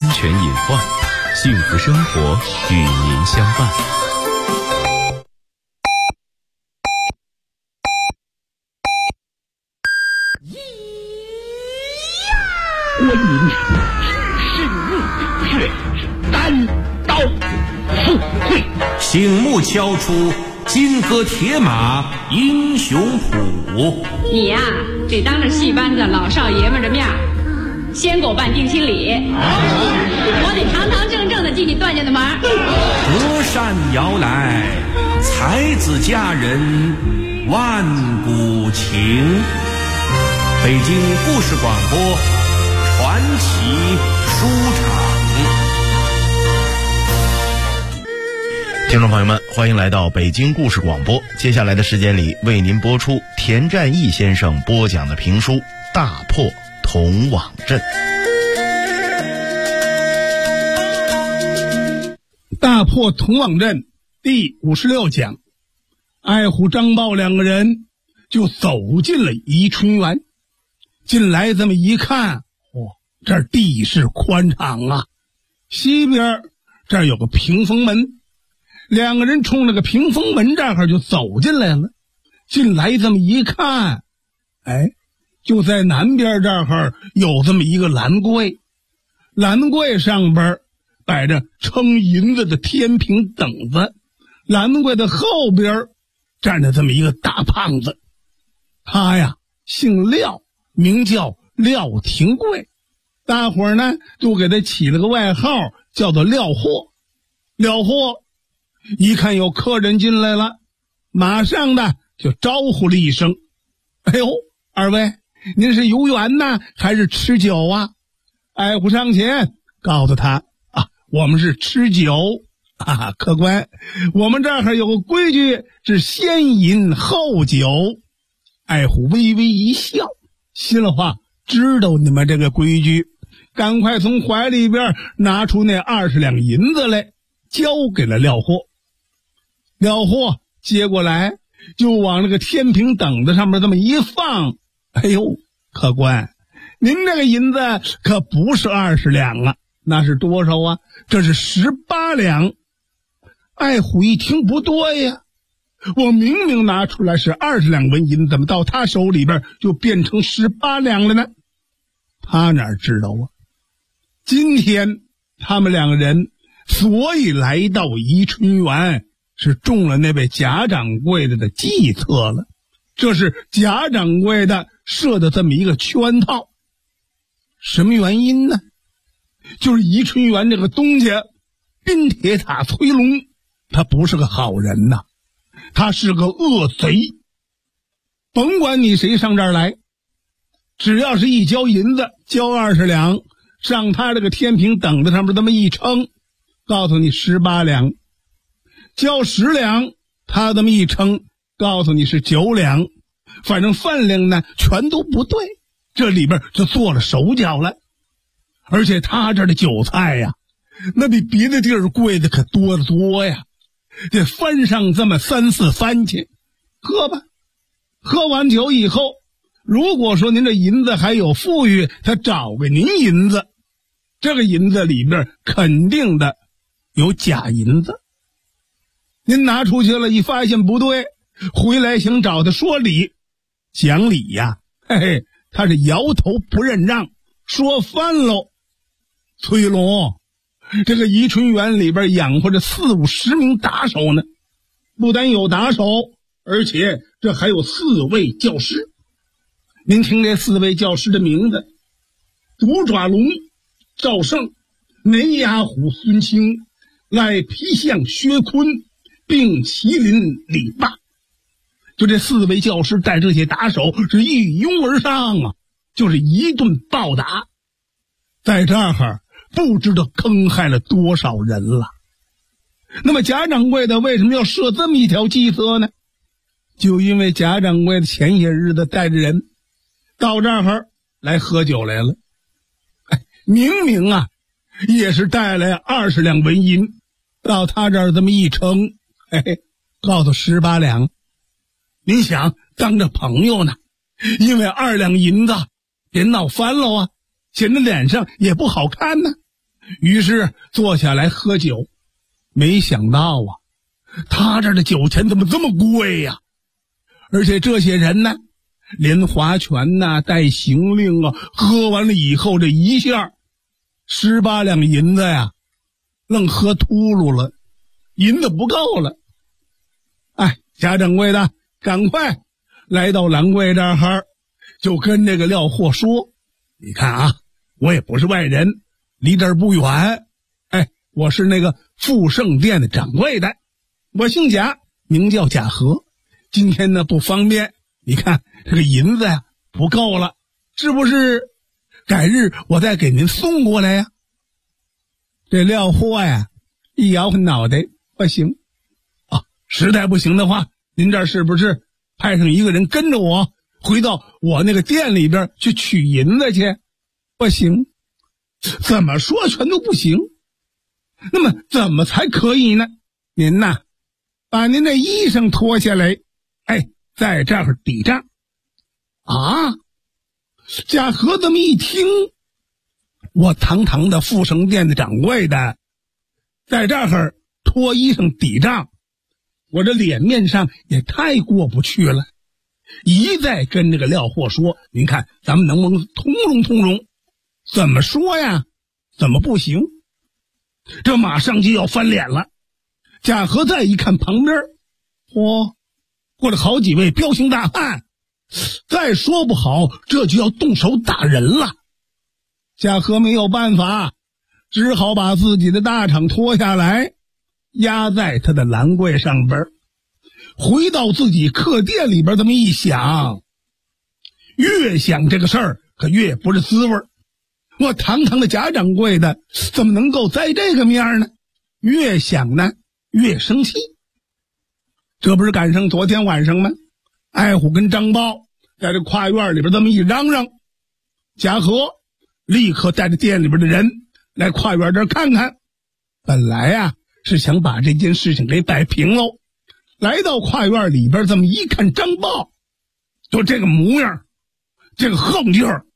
全隐患，幸福生活与您相伴。 观音是怒却单刀赴会， 醒目敲出金戈铁马英雄谱。 你呀，得当着戏班子老少爷们的面先给我办定亲礼，我得堂堂正正的进你段家的门。 隔山遥来，才子佳人万古情。北京故事广播传奇书场。 听众朋友们，欢迎来到北京故事广播。接下来的时间里，为您播出田占义先生播讲的评书《大破铜网阵》。 大破铜网阵第56讲，爱虎张豹两个人就走进了宜春园。进来这么一看，这儿地势宽敞啊，西边这儿有个屏风门，两个人冲那个屏风门这儿就走进来了。进来这么一看，就在南边这儿有这么一个栏柜，栏柜上边摆着称银子的天平等子，栏柜的后边站着这么一个大胖子，他呀姓廖，名叫廖廷贵，大伙儿呢都给他起了个外号，叫做廖货。廖货一看有客人进来了，马上的就招呼了一声：“哎呦，二位，您是游园呢，还是吃酒啊？”爱虎上前告诉他：“我们是吃酒啊，客官，我们这儿有个规矩，是先饮后酒。”爱虎微微一笑，心里话知道你们这个规矩，赶快从怀里边拿出那20两银子来，交给了廖货。廖货接过来，就往那个天平等子上面这么一放。哎呦，客官，您这个银子可不是20两啊，那是多少啊？这是18两。爱虎一听不对呀，我明明拿出来是20两纹银，怎么到他手里边就变成18两了呢？他哪知道啊？今天他们两个人所以来到宜春园，是中了那位贾掌柜的计策了。这是贾掌柜的设的这么一个圈套。什么原因呢？就是宜春园这个东家冰铁塔崔龙，他不是个好人呐，他是个恶贼。甭管你谁上这儿来，只要是一交银子，交20两，上他这个天平等子上面这么一称，告诉你18两，交10两，他这么一称，告诉你是9两，反正分量呢全都不对，这里边就做了手脚了。而且他这儿的酒菜呀，那比别的地儿贵的可多得多呀，得翻上这么3、4番去。喝吧，喝完酒以后，如果说您这银子还有富裕，他找给您银子，这个银子里边肯定的有假银子。您拿出去了，一发现不对，回来想找他说理，讲理呀，他是摇头不认账，说翻喽。崔龙，这个宜春园里边养活着40、50名打手呢，不但有打手，而且这还有4位教师。您听这4位教师的名字：独爪龙赵胜，雷牙虎孙清，赖皮象薛坤，并麒麟李霸。就这4位教师带这些打手是一拥而上啊，就是一顿暴打，在这儿不知道坑害了多少人了。那么贾掌柜的为什么要设这么一条计策呢？就因为贾掌柜的前些日子带着人到这儿来喝酒来了，明明啊也是带来20两纹银，到他这儿这么一称，告诉18两。您想当着朋友呢，因为2两银子别闹翻了啊，显得脸上也不好看呢。 于是坐下来喝酒。没想到啊，他这儿的酒钱怎么这么贵呀？而且这些人呢，连划拳呐、带行令啊，喝完了以后，这一下18两银子呀，愣喝秃噜了，银子不够了。哎，贾掌柜的，赶快来到兰柜这儿，就跟这个廖货说：“你看啊，我也不是外人，离这儿不远。哎，我是那个富盛店的掌柜的，我姓贾，名叫贾和。今天呢不方便，你看这个银子呀不够了，是不是改日我再给您送过来呀？”这廖货呀一摇脑袋，不行啊，实在不行的话，您这儿是不是派上一个人跟着我回到我那个店里边去取银子去？不行，怎么说全都不行。那么怎么才可以呢？您呐，把您的衣裳脱下来，哎，在这儿抵账。啊，贾和这么一听，我堂堂的富盛店的掌柜的，在这儿脱衣裳抵账，我这脸面上也太过不去了。一再跟这个廖货说：“您看咱们能不能通融通融？”怎么说呀？怎么不行？这马上就要翻脸了。贾和再一看旁边，过了好几位彪形大汉，再说不好这就要动手打人了。贾和没有办法，只好把自己的大氅脱下来，压在他的兰柜上边，回到自己客店里边。这么一想，越想这个事儿可越不是滋味。我堂堂的贾掌柜的怎么能够栽这个面呢？越想呢越生气。这不是赶上昨天晚上吗？艾虎跟张豹在这跨院里边这么一嚷嚷，贾和立刻带着店里边的人来跨院这看看。本来啊是想把这件事情给摆平喽。来到跨院里边这么一看，张豹就这个模样，这个横劲儿，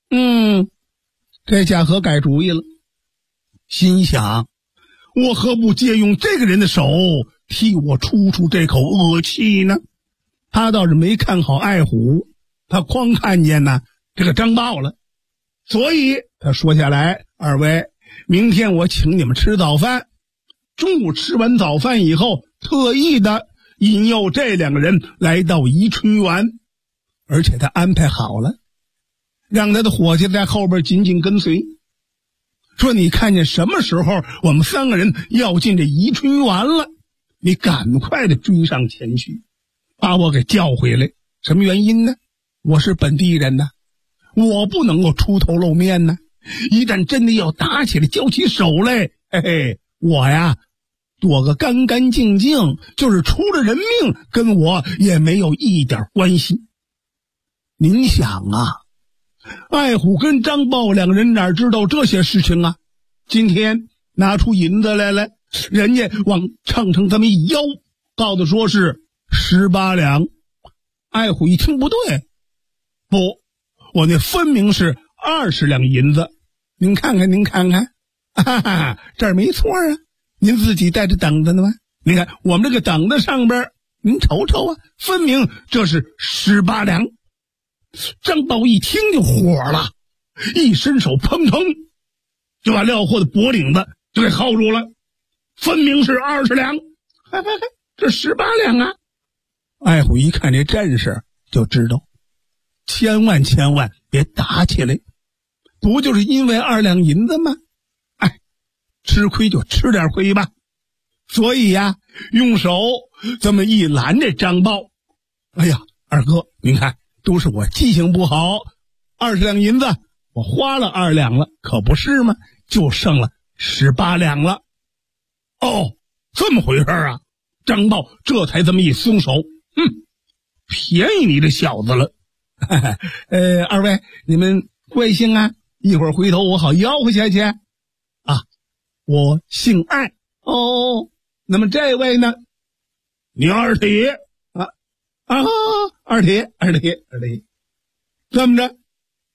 这贾和改主意了，心想我何不借用这个人的手替我出这口恶气呢？他倒是没看好艾虎，他光看见呢这个张豹了，所以他说下来：“二位，明天我请你们吃早饭，中午吃完早饭以后，特意的引诱这两个人来到宜春园，而且他安排好了，让他的伙计在后边紧紧跟随，说你看见什么时候我们3个人要进这宜春园了，你赶快的追上前去，把我给叫回来。什么原因呢？我是本地人呢，我不能够出头露面呢。一旦真的要打起来，交起手来，我呀躲个干干净净，就是出了人命，跟我也没有一点关系。”您想啊，艾虎跟张豹两个人哪知道这些事情啊？今天拿出银子来了，人家往秤上这么一腰，告的说是18两。艾虎一听不对，不，我那分明是20两银子。您看看，这儿没错啊，您自己带着等子呢吗？你看我们这个等子上边，您瞅瞅啊，分明这是18两。张豹一听就火了，一伸手砰砰就把廖货的脖领子就给薅住了。分明是20两，这18两啊！艾虎一看这阵势，就知道千万别打起来，不就是因为2两银子吗？吃亏就吃点亏吧。所以呀，用手这么一拦这张豹，哎呀，二哥，您看都是我记性不好，20两银子我花了2两了，可不是吗？就剩了18两了。哦，这么回事啊！张豹这才这么一松手，便宜你这小子了。二位你们贵姓啊？一会儿回头我好吆喝下去啊。我姓艾。哦，那么这位呢？你二铁二铁。这么着，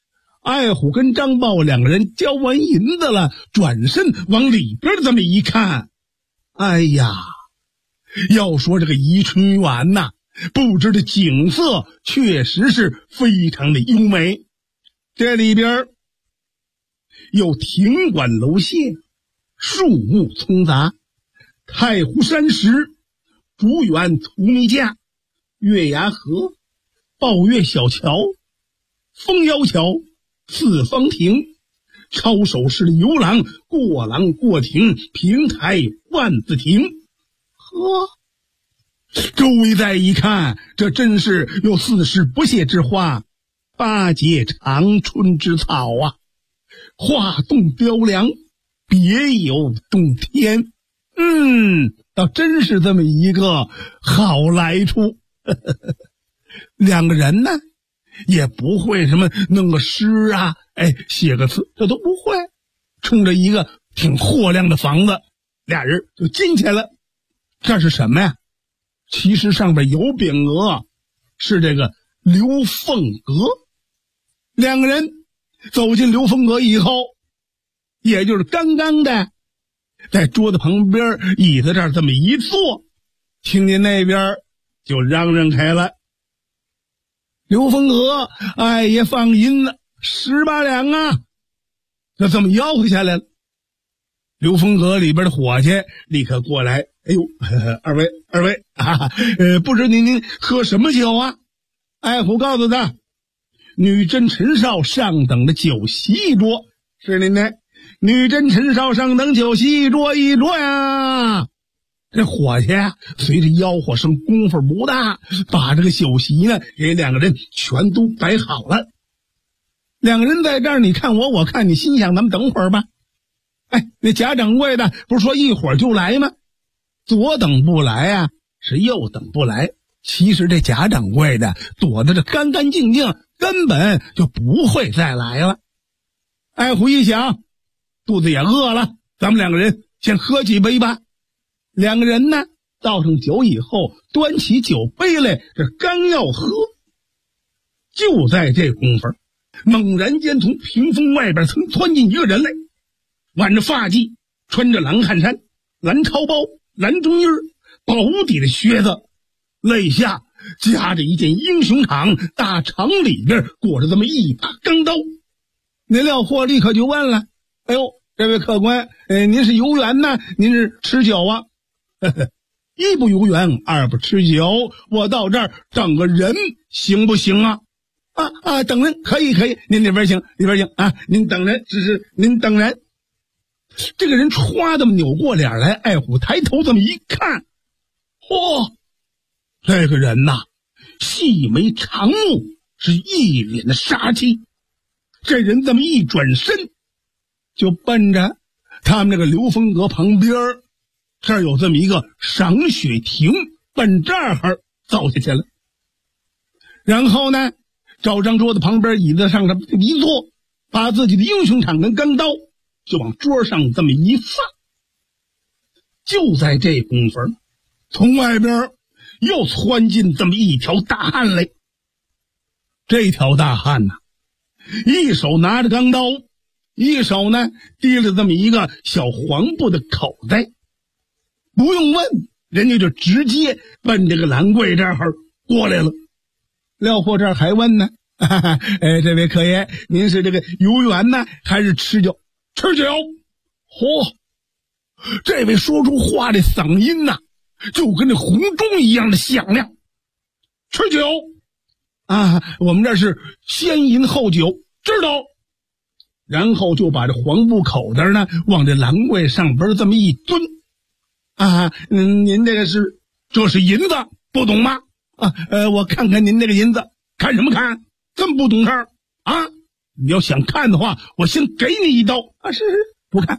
爱虎跟张豹两个人交完银子了，转身往里边这么一看，哎呀，要说这个宜春园呐，布置的景色确实是非常的优美。这里边有亭馆楼榭，树木葱杂，太湖山石，竹园荼蘼架，月牙河，抱月小桥，枫腰桥，四方亭，抄手式的游廊，过廊过亭，平台万字亭。呵，周围再一看，这真是有40不谢之花，8节长春之草啊，画栋雕梁，别有洞天。倒真是这么一个好来处。两个人呢也不会什么弄个诗啊，写个词，这都不会。冲着一个挺豁亮的房子，俩人就进去了。这是什么呀？其实上边有匾额，是这个刘凤阁。两个人走进刘凤阁以后，也就是刚刚的在桌子旁边椅子这儿这么一坐，听见那边就嚷嚷开了。刘凤阁也放银子18两啊，就这么吆喝下来了。刘凤阁里边的伙计立刻过来，哎呦，二位啊，不知您喝什么酒啊？爱虎告诉他，女真陈少上等的酒席一桌。是您的，女真陈少上等酒席一桌呀。这伙计啊，随着吆喝声功夫不大，把这个酒席呢给两个人全都摆好了。两个人在这儿你看我，我看你，心想咱们等会儿吧。那贾掌柜的不是说一会儿就来吗？左等不来啊，是右等不来。其实这贾掌柜的躲得这干干净净，根本就不会再来了。爱虎一想，肚子也饿了，咱们两个人先喝几杯吧。两个人呢倒上酒以后，端起酒杯来，这刚要喝，就在这功夫，猛然间从屏风外边曾窜进一个人来，挽着发髻，穿着蓝汗衫、蓝超包、蓝中衣，薄底的靴子，肋下夹着一件英雄氅，大氅里边裹着这么一把钢刀。那廖货立刻就问了，哎呦，这位客官，您是游园呢，您是吃酒啊？一不游园，二不吃酒，我到这儿等个人行不行啊？等人可以，您里边请啊，您等人，是您等人。这个人歘这么扭过脸来，爱虎抬头这么一看，嚯，这个人呐，细眉长目，是一脸的杀气。这人这么一转身，就奔着他们这个刘凤阁旁边，这儿有这么一个赏雪亭，奔这儿走下去了。然后呢，找张桌子旁边椅子上一坐，把自己的英雄氅跟钢刀就往桌上这么一放。就在这功夫，从外边又窜进这么一条大汉来。这条大汉呐，一手拿着钢刀，一手呢提了这么一个小黄布的口袋。不用问，人家就直接奔这个兰柜这儿过来了。廖货这儿还问呢，这位客爷，您是这个游园呢，还是吃酒？吃酒。嚯，这位说出话的嗓音呐，就跟那红钟一样的响亮。吃酒啊，我们这是先饮后酒，知道。然后就把这黄布口袋呢往这兰柜上边这么一蹲。您这是银子，不懂吗？我看看您这个银子，看什么看？这么不懂事儿啊？你要想看的话，我先给你一刀啊！是不看。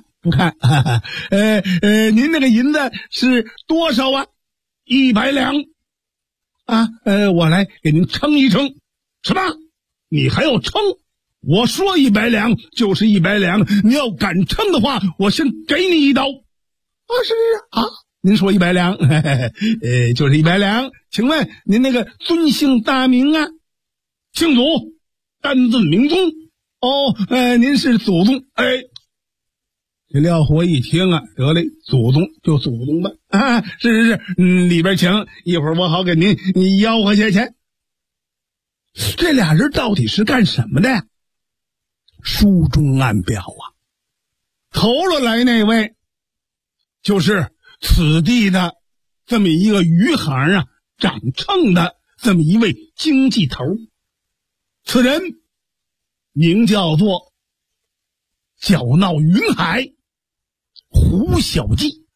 您那个银子是多少啊？100两啊！我来给您称一称。什么？你还要称？我说100两就是100两，你要敢称的话，我先给你一刀。是啊，您说100两，就是100两。请问您那个尊姓大名啊？姓祖，单字明宗， 您是祖宗。这廖货一听啊，得嘞，祖宗就祖宗吧。是，里边请，一会儿我好给您吆喝些钱。这俩人到底是干什么的呀？书中暗表啊，头了来那位就是此地的这么一个余行啊掌秤的这么一位经济头，此人名叫做小闹云海胡小记。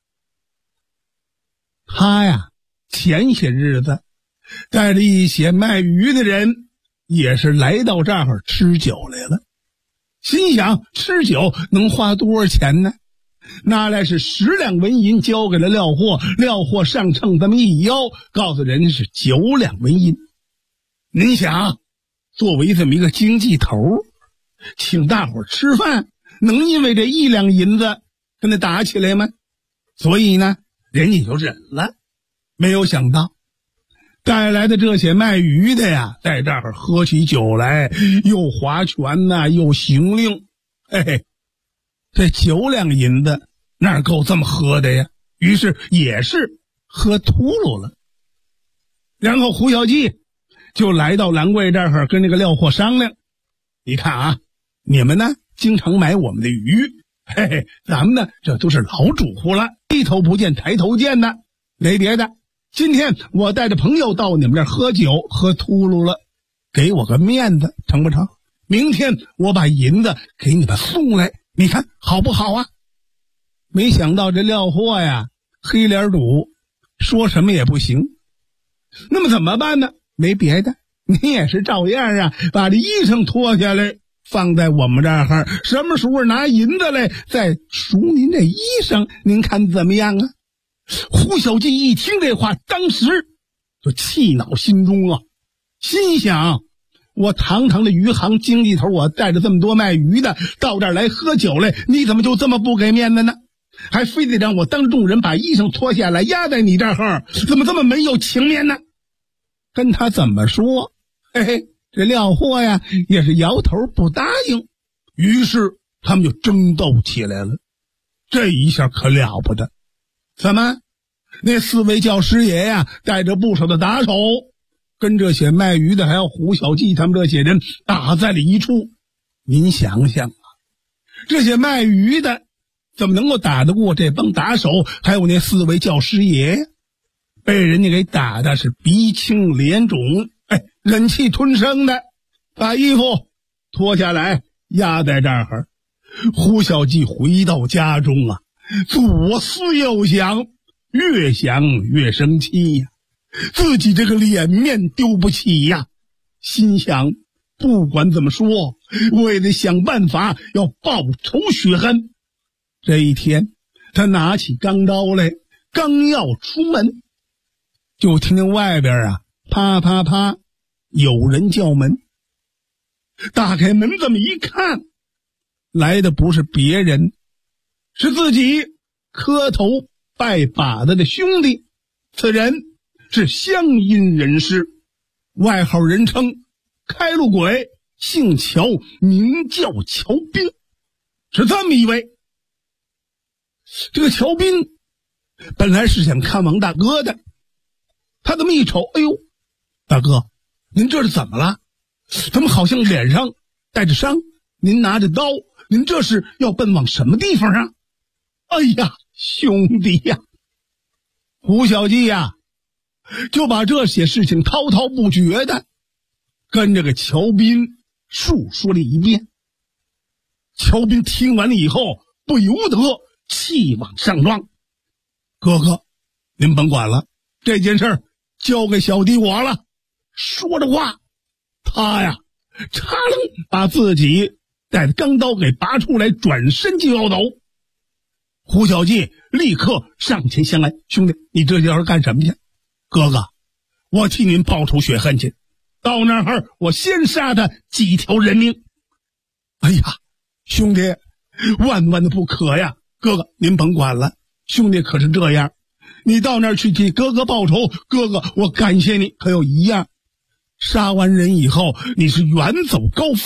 他呀前些日子带着一些卖鱼的人也是来到这儿吃酒来了，心想吃酒能花多少钱呢？拿来是10两纹银交给了廖货，廖货上秤这么一腰，告诉人家是9两纹银。您想，作为这么一个经济头，请大伙吃饭，能因为这1两银子跟他打起来吗？所以呢，人家就忍了。没有想到带来的这些卖鱼的呀，在这儿喝起酒来，又划拳呐，又行令。这9两银子哪够这么喝的呀？于是也是喝秃噜了。然后胡小记就来到兰桂这儿跟那个廖货商量，你看啊，你们呢经常买我们的鱼，咱们呢这都是老主顾了，低头不见抬头见的，没别的。今天我带着朋友到你们这儿喝酒，喝秃噜了，给我个面子成不成？明天我把银子给你们送来，你看好不好啊？没想到这廖货呀黑脸赌，说什么也不行。那么怎么办呢？没别的，你也是照样啊，把这衣裳脱下来放在我们这儿，什么时候拿银子来再赎您这衣裳，您看怎么样啊？胡小记一听这话，当时就气恼心中啊，心想我堂堂的余行经济头，我带着这么多卖鱼的到这儿来喝酒来，你怎么就这么不给面子呢？还非得让我当众人把衣裳脱下来压在你这儿，怎么这么没有情面呢？跟他怎么说？这廖货呀也是摇头不答应。于是他们就争斗起来了。这一下可了不得，怎么那4位教师爷呀带着不少的打手，跟这些卖鱼的还有胡小记他们这些人打在了一处。您想想啊，这些卖鱼的怎么能够打得过这帮打手还有那4位教师爷？被人家给打的是鼻青脸肿，忍气吞声的，把衣服脱下来压在这儿。胡小记回到家中啊，左思右想，越想越生气呀，自己这个脸面丢不起呀，心想不管怎么说，我也得想办法要报仇雪恨。这一天他拿起钢刀来，刚要出门，就听见外边啊啪啪啪有人叫门。打开门这么一看，来的不是别人，是自己磕头拜把子的兄弟。此人是乡阴人士，外号人称开路鬼，姓乔，名叫乔斌，是这么一位。这个乔斌本来是想看王大哥的，他这么一瞅，哎呦，大哥，您这是怎么了？怎么好像脸上带着伤？您拿着刀，您这是要奔往什么地方啊？哎呀，兄弟呀，胡小记呀就把这些事情滔滔不绝的跟这个乔斌述说了一遍。乔斌听完了以后，不由得气往上撞。哥哥，您甭管了，这件事交给小弟我了。说着话，他呀嚓楞把自己带的钢刀给拔出来，转身就要走。胡小记立刻上前相拦，兄弟，你这要是干什么去？哥哥，我替您报仇雪恨去，到那儿我先杀他几条人命。哎呀，兄弟，万万的不可呀！哥哥您甭管了，兄弟可是这样，你到那儿去替哥哥报仇，哥哥我感谢你，可有一样，杀完人以后你是远走高飞，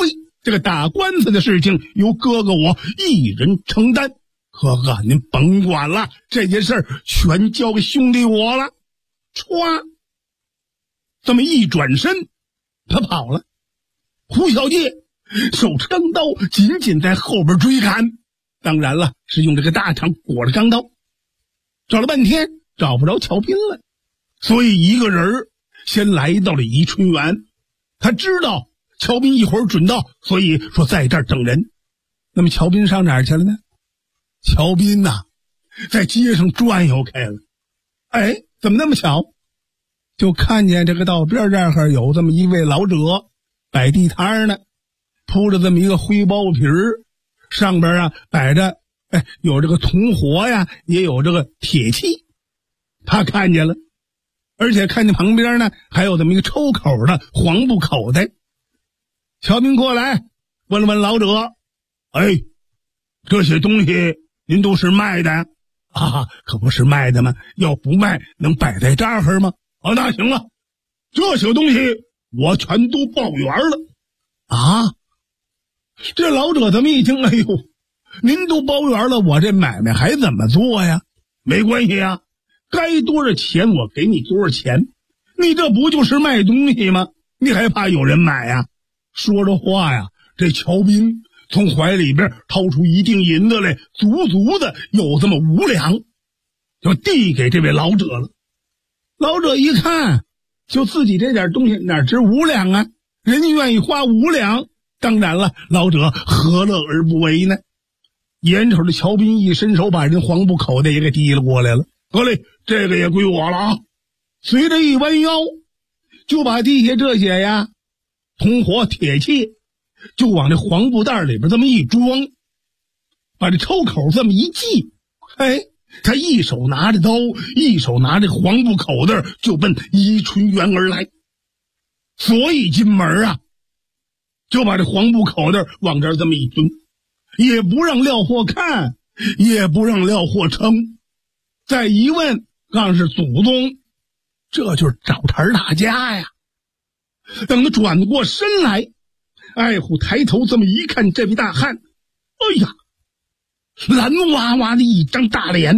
这个打官司的事情由哥哥我一人承担。哥哥您甭管了，这件事全交给兄弟我了。歘，这么一转身他跑了。胡小介手持钢刀紧紧在后边追赶，当然了，是用这个大肠裹着钢刀。找了半天找不着乔斌了，所以一个人先来到了宜春园。他知道乔斌一会儿准到，所以说在这儿等人。那么乔斌上哪儿去了呢？乔斌呐，在街上转悠开了。哎，怎么那么巧？就看见这个道边这儿有这么一位老者摆地摊呢，铺着这么一个灰包皮儿，上边啊摆着有这个铜火呀，也有这个铁器。他看见了，而且看见旁边呢还有这么一个抽口的黄布口袋。乔斌过来问了问老者，哎，这些东西您都是卖的呀？啊，可不是卖的吗？要不卖能摆在这儿吗？哦，那行了，这些东西我全都报圆了。啊，这老者这么一听，哎呦，您都包圆了，我这买卖还怎么做呀？没关系啊，该多少钱我给你多少钱，你这不就是卖东西吗？你还怕有人买呀？说着话呀，这乔斌从怀里边掏出一锭银子来，足足的有这么5两，就递给这位老者了。老者一看，就自己这点东西哪值5两啊？人家愿意花5两，当然了，老者何乐而不为呢？眼瞅着乔斌一伸手把人黄布口袋也给提了过来了。得嘞，这个也归我了啊！随着一弯腰，就把地下这些呀铜火铁器就往这黄布袋里边这么一装，把这抽口这么一系，他一手拿着刀，一手拿着黄布口袋，就奔宜春园而来。所以进门啊，就把这黄布口袋往这儿这么一蹲，也不让廖货看，也不让廖货称。再一问，刚是祖宗，这就是找茬大家呀。等他转过身来，爱虎抬头这么一看，这位大汉，哎呀，蓝娃娃的一张大脸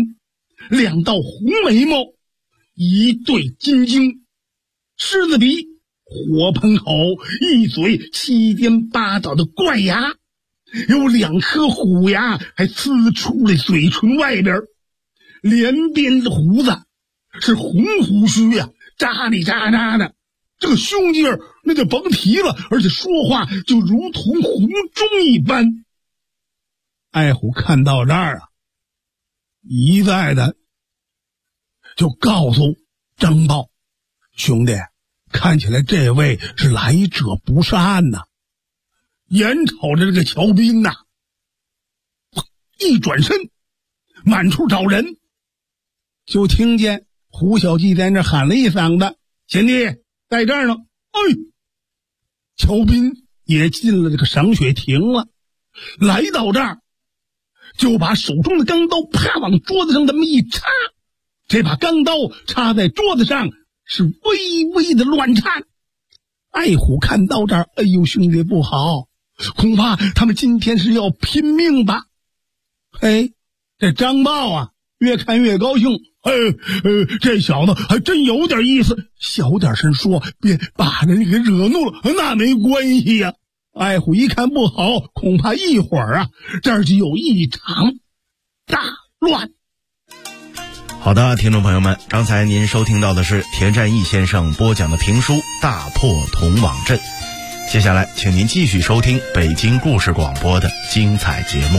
，2道红眉毛，一对金睛，狮子鼻，火盆口，一嘴7颠8倒的怪牙，有2颗虎牙还呲出来嘴唇外边，连边的胡子是红胡须呀，扎里扎扎的，这个胸劲儿那就甭提了，而且说话就如同洪钟一般。爱虎看到这儿啊，一再的就告诉张豹，兄弟，看起来这位是来者不善呐。眼瞅着这个乔斌呐，一转身满处找人，就听见胡小记在那喊了一嗓子，贤弟在这儿呢。乔斌也进了这个赏雪亭了，来到这儿就把手中的钢刀啪往桌子上这么一插，这把钢刀插在桌子上是微微的乱颤。爱虎看到这儿，哎呦兄弟不好，恐怕他们今天是要拼命吧。这张豹啊越看越高兴，这小子还真有点意思，小点声说，别把人给惹怒了，那没关系呀。爱虎一看不好，恐怕一会儿啊这儿就有一场大乱。 好的，听众朋友们，刚才您收听到的是田占义先生播讲的评书《大破铜网阵》，接下来请您继续收听北京故事广播的精彩节目。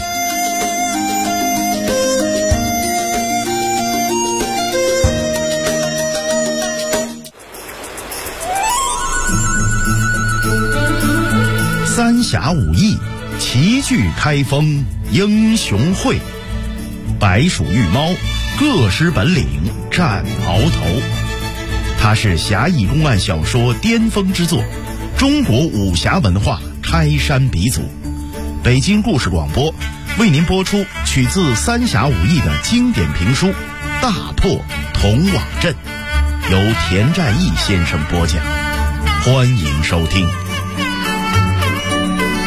三峡武艺，齐聚开封英雄会，白鼠玉猫，各施本领战鳌头。它是侠义公案小说巅峰之作，中国武侠文化开山鼻祖。北京故事广播为您播出取自三峡武艺的经典评书《大破铜网阵》，由田占义先生播讲，欢迎收听。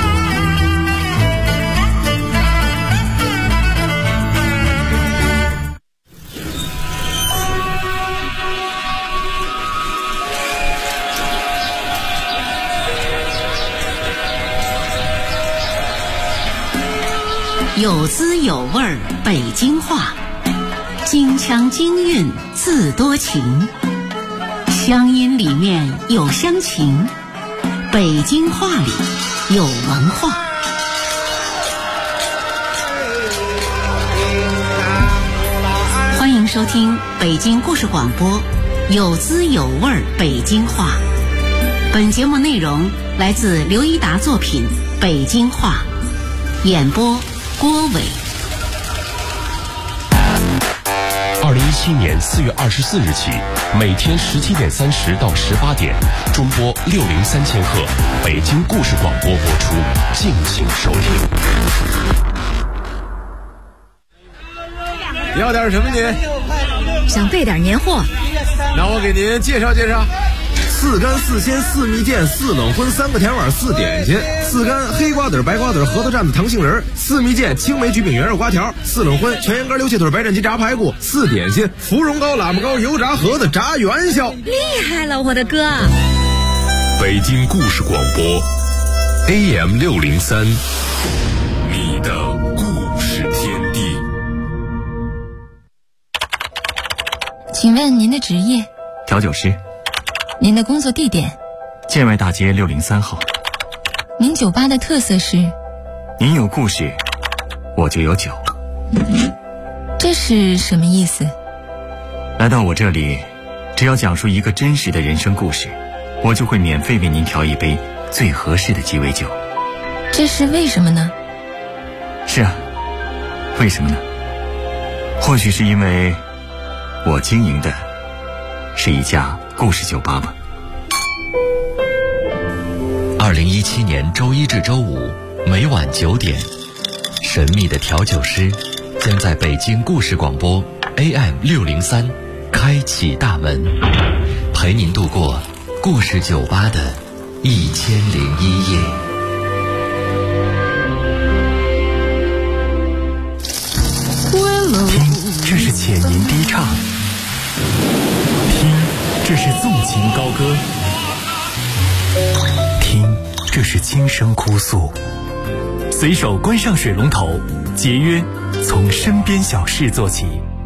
有滋有味北京话，京腔京韵自多情，乡音里面有乡情，北京话里有文化。欢迎收听北京故事广播，有滋有味北京话。本节目内容来自刘一达作品《北京话》，演播郭伟。 2017年4月24日起，每天17点30到18点，中波603000赫，北京故事广播播出，敬请收听。 要点什么您？ 想备点年货。 那我给您介绍介绍。4干4鲜4蜜饯4冷荤3个甜碗4点心，4干黑瓜子白瓜子核桃蘸子糖杏仁，4蜜饯青梅焗饼圆肉瓜条，4冷荤全羊肝溜切腿白斩鸡炸排骨，4点心芙蓉糕喇嘛糕油炸盒子炸元宵。 厉害了我的哥！ 北京故事广播 AM 603，你的故事天地。 请问您的职业？ 调酒师。 您的工作地点？ 建外大街603号。 您酒吧的特色是？ 您有故事，我就有酒。 这是什么意思？ 来到我这里，只要讲述一个真实的人生故事，我就会免费为您调一杯最合适的鸡尾酒。 这是为什么呢？ 是啊，为什么呢？或许是因为我经营的是一家故事酒吧吧。 2017年周一至周五每晚9点，神秘的调酒师将在北京故事广播 AM 603开启大门，陪您度过故事酒吧的1001夜。 听，这是浅吟低唱；听，这是纵情高歌；听，这是轻声哭诉。随手关上水龙头，节约从身边小事做起。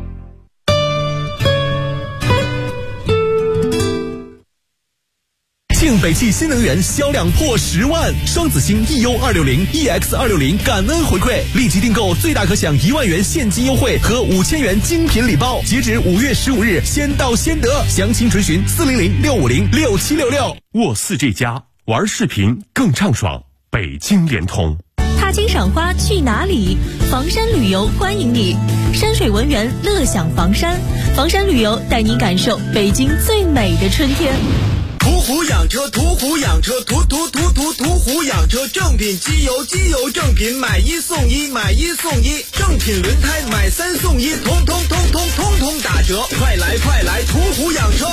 庆北汽新能源销量破10万，双子星 EU260、EX260 感恩回馈，立即订购最大可享1万元现金优惠和5000元精品礼包，截止5月15日，先到先得。详情垂询400-650-6766。 沃4G+玩视频更畅爽，北京联通。 踏青赏花去哪里？房山旅游欢迎你，山水文园乐享房山，房山旅游带你感受北京最美的春天。 途虎养车，途虎养车，途虎养车，正品机油，机油正品买1送1，买1送1，正品轮胎买3送1，通通打折，快来途虎养车。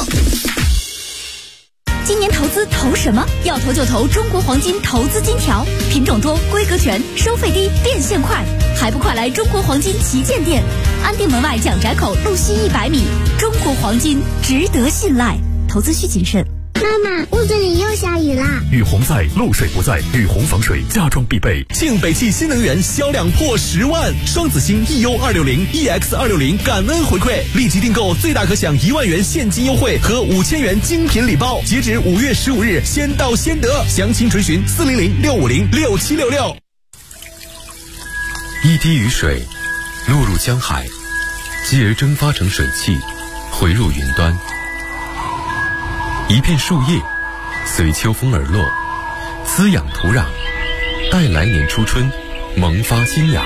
今年投资投什么？要投就投中国黄金投资金条，品种多，规格全，收费低，变现快，还不快来中国黄金旗舰店，安定门外蒋宅口路西100米，中国黄金值得信赖，投资需谨慎。 妈妈，屋子里又下雨啦！ 雨洪在，漏水不在，雨洪防水家装必备。 庆北汽新能源销量破10万，双子星 EU260、EX260 感恩回馈，立即订购最大可享1万元现金优惠和5000元精品礼包，截止5月15日，先到先得。详情垂询400-650-6766。 一滴雨水落入江海，继而蒸发成水汽，回入云端。一片树叶随秋风而落，滋养土壤，待来年初春萌发新芽。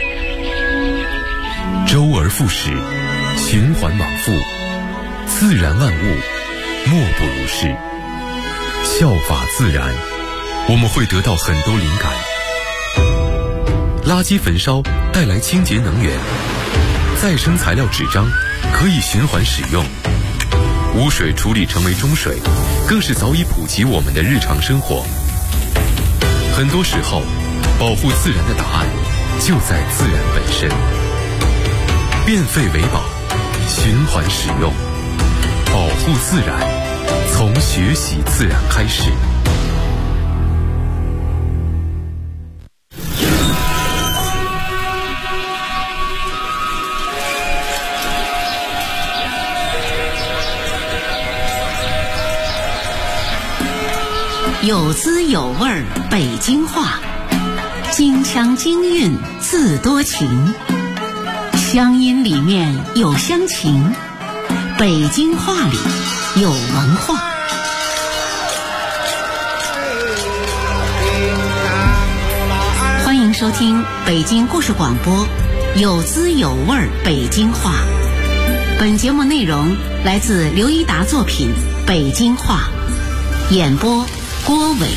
周而复始，循环往复，自然万物莫不如是。效法自然，我们会得到很多灵感。垃圾焚烧带来清洁能源，再生材料纸张可以循环使用。污水处理成为中水，更是早已普及我们的日常生活。很多时候，保护自然的答案就在自然本身。变废为宝，循环使用，保护自然，从学习自然开始。 有滋有味北京话，京腔京韵字多情，乡音里面有乡情，北京话里有文化。欢迎收听北京故事广播，有滋有味北京话。本节目内容来自刘一达作品《北京话》，演播郭伟。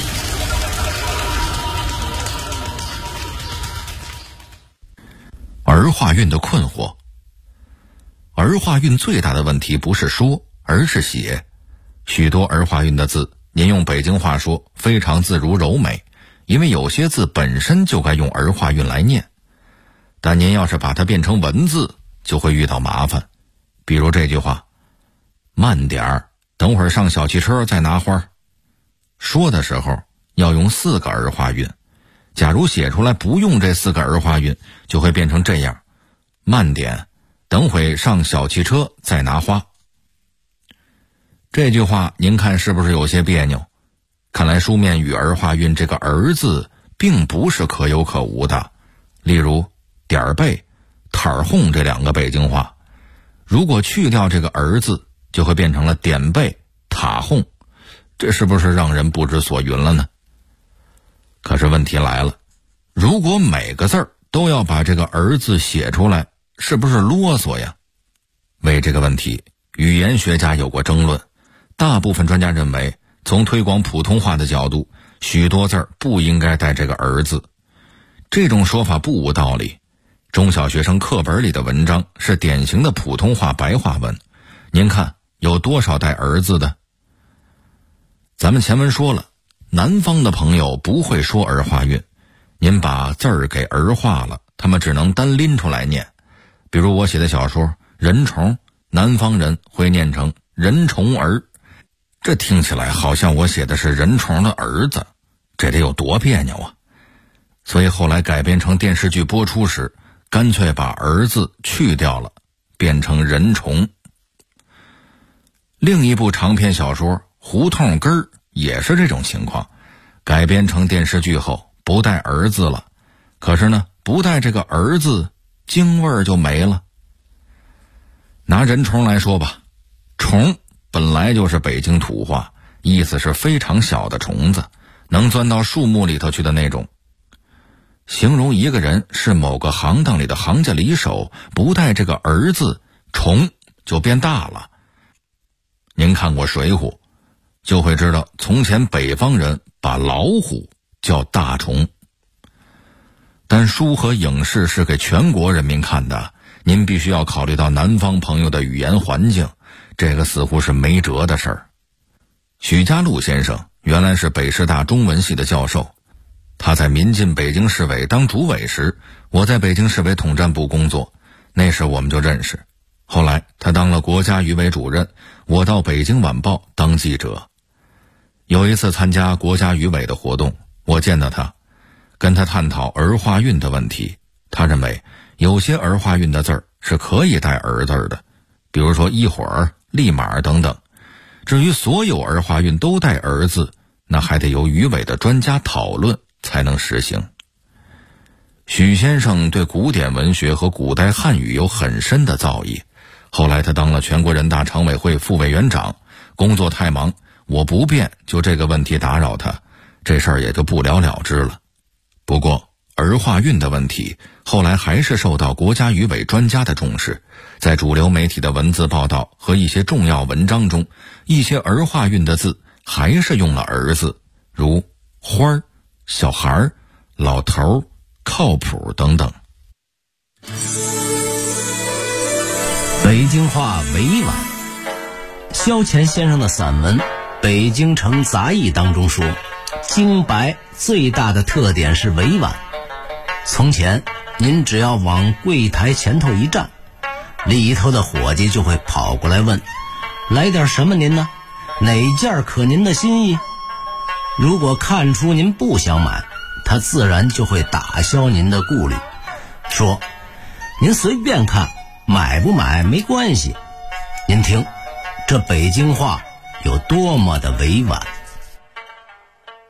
儿化韵的困惑。儿化韵最大的问题不是说，而是写。许多儿化韵的字，您用北京话说非常自如柔美，因为有些字本身就该用儿化韵来念。但您要是把它变成文字，就会遇到麻烦。比如这句话，慢点儿，等会儿上小汽车再拿花。说的时候要用4个儿化韵，假如写出来不用这4个儿化韵，就会变成这样，慢点，等会上小汽车再拿花。这句话您看是不是有些别扭？看来书面语儿化韵这个儿字并不是可有可无的。例如点儿背、摊儿哄这2个北京话，如果去掉这个儿字，就会变成了点背、塔哄，这是不是让人不知所云了呢？可是问题来了，如果每个字儿都要把这个儿字写出来，是不是啰嗦呀？为这个问题，语言学家有过争论。大部分专家认为，从推广普通话的角度，许多字儿不应该带这个儿字。这种说法不无道理。中小学生课本里的文章是典型的普通话白话文，您看有多少带儿字的？咱们前文说了，南方的朋友不会说儿化韵，您把字儿给儿化了，他们只能单拎出来念。比如我写的小说《人虫》，南方人会念成人虫儿，这听起来好像我写的是人虫的儿子，这得有多别扭啊！所以后来改编成电视剧播出时，干脆把儿字去掉了，变成人虫。另一部长篇小说《胡同根儿》也是这种情况，改编成电视剧后不带儿字了，可是呢，不带这个儿字，京味儿就没了。拿人虫来说吧，虫本来就是北京土话，意思是非常小的虫子，能钻到树木里头去的那种。形容一个人是某个行当里的行家里手，不带这个儿字，虫就变大了。您看过《水浒》，就会知道从前北方人把老虎叫大虫。但书和影视是给全国人民看的，您必须要考虑到南方朋友的语言环境，这个似乎是没辙的事儿。许家路先生原来是北师大中文系的教授，他在民进北京市委当主委时，我在北京市委统战部工作，那时我们就认识。后来他当了国家语委主任，我到北京晚报当记者。有一次参加国家语委的活动，我见到他，跟他探讨儿化韵的问题。他认为有些儿化韵的字儿是可以带儿字的，比如说一会儿、立马等等。至于所有儿化韵都带儿字，那还得由语委的专家讨论才能实行。许先生对古典文学和古代汉语有很深的造诣，后来他当了全国人大常委会副委员长，工作太忙，我不便就这个问题打扰他，这事儿也就不了了之了。不过儿化韵的问题后来还是受到国家语委专家的重视，在主流媒体的文字报道和一些重要文章中，一些儿化韵的字还是用了儿字，如花儿、小孩儿、老头儿、靠谱等等。 北京话委婉。萧乾先生的散文《北京城杂役》当中说，京白最大的特点是委婉。从前您只要往柜台前头一站，里头的伙计就会跑过来问，来点什么您呢？哪件可您的心意？如果看出您不想买，他自然就会打消您的顾虑，说您随便看，买不买没关系。您听，这北京话有多么的委婉。